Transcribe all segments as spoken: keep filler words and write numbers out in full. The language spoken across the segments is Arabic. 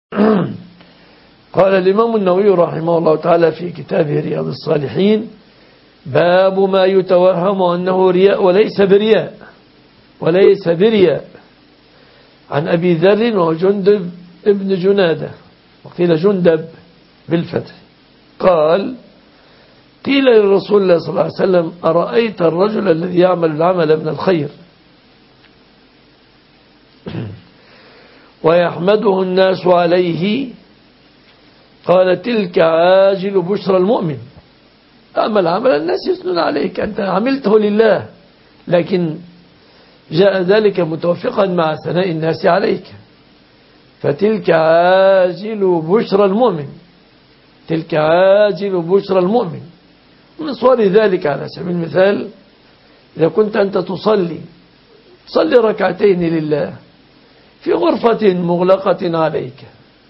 قال الإمام النووي رحمه الله تعالى في كتابه رياض الصالحين: باب ما يتوهم أنه رياء وليس برياء وليس برياء عن أبي ذر وجندب ابن جنادة، وقيل جندب بالفتح، قال: قيل للرسول الله صلى الله عليه وسلم: أرأيت الرجل الذي يعمل العمل من الخير ويحمده الناس عليه؟ قال: تلك عاجل بشرى المؤمن. أعمل عمل الناس يثنون عليك، أنت عملته لله، لكن جاء ذلك متوافقا مع ثناء الناس عليك، فتلك عاجل بشرى المؤمن، تلك عاجل بشرى المؤمن. من صور ذلك على سبيل المثال: إذا كنت أنت تصلي تصلي ركعتين لله في غرفة مغلقة عليك،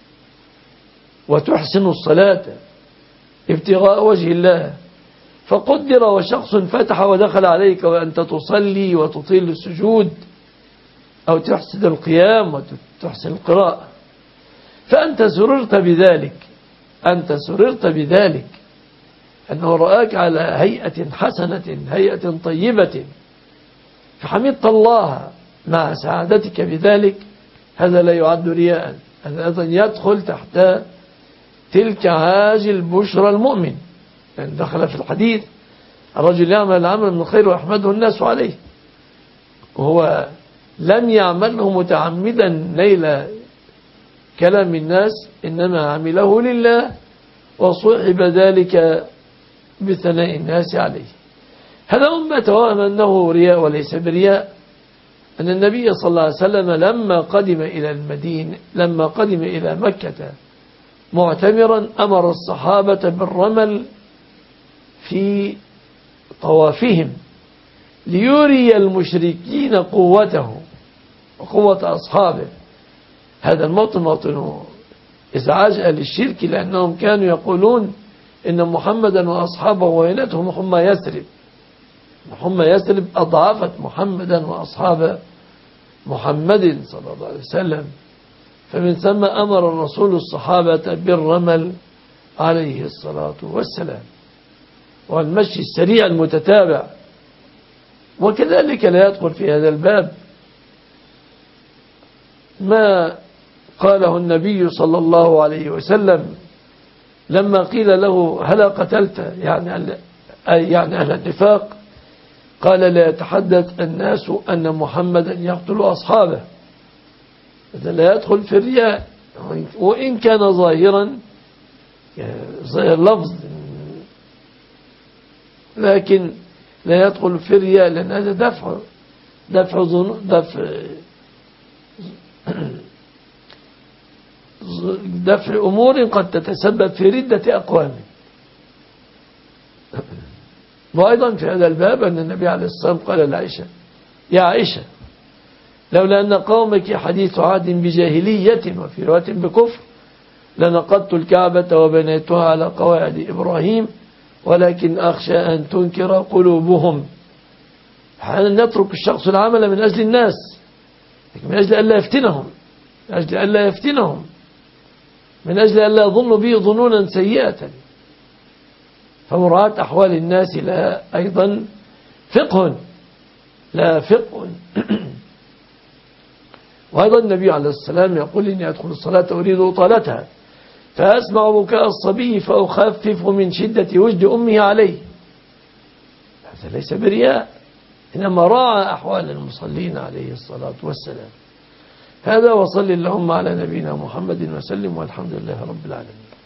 وتحسن الصلاة ابتغاء وجه الله، فقدر وشخص فتح ودخل عليك وأنت تصلي وتطيل السجود أو تحسن القيام وتحسن القراءة، فأنت سررت بذلك، أنت سررت بذلك أنه رآك على هيئة حسنة، هيئة طيبة، فحمدت الله مع سعادتك بذلك. هذا لا يعد رياء، هذا أيضا يدخل تحت تلك عاجل بشرى المؤمن، يعني دخل في الحديث: الرجل يعمل العمل من الخير ويحمده الناس عليه، وهو لم يعمله متعمدا نيل كلام الناس، إنما عمله لله وصحب ذلك بثناء الناس عليه. هذا أمة توهم أنه رياء وليس برياء، أن النبي صلى الله عليه وسلم لما قدم إلى المدينة لما قدم إلى مكة معتمرا أمر الصحابة بالرمل في طوافهم ليري المشركين قوته وقوة أصحابه. هذا الموطن موطن إزعاج أهل الشرك، لأنهم كانوا يقولون إن محمدا وأصحابه وينتهم حمى يثرب، حمى يثرب أضعفت محمدا وأصحاب محمد صلى الله عليه وسلم، فمن ثم أمر الرسول الصحابة بالرمل عليه الصلاة والسلام والمشي السريع المتتابع. وكذلك لا يدخل في هذا الباب ما قاله النبي صلى الله عليه وسلم لما قيل له: هلا قتلت يعني يعني أهل النفاق؟ قال: لا يتحدث الناس أن محمدا يقتل أصحابه. هذا لا يدخل في الرياء، وإن كان ظاهرا ظاهر لفظ، لكن لا يدخل في الرياء، لأن هذا دفع دفع دفع دفع أمور قد تتسبب في ردة أقوام. وأيضا في هذا الباب أن النبي عليه الصلاة والسلام قال لعائشة: يا عائشة، لولا أن قومك حديث عهد بجاهلية وفي رواية بكفر لنقضت الكعبة وبنيتها على قواعد إبراهيم، ولكن أخشى أن تنكر قلوبهم. أحيانا يترك الشخص العمل من أجل الناس، من أجل أن لا يفتنهم، من أجل أن لا يفتنهم من أجل أن لا يظنوا به ظنونا سيئة. فمراعاة أحوال الناس لا أيضا فقه لا فقه وأيضا النبي عليه السلام يقول: إني أدخل الصلاة أريد إطالتها فأسمع بكاء الصبي فأخفف من شدة وجد أمه عليه. هذا ليس برياء، إنما راعى أحوال المصلين عليه الصلاة والسلام. هذا، وصل اللهم على نبينا محمد وسلم، والحمد لله رب العالمين.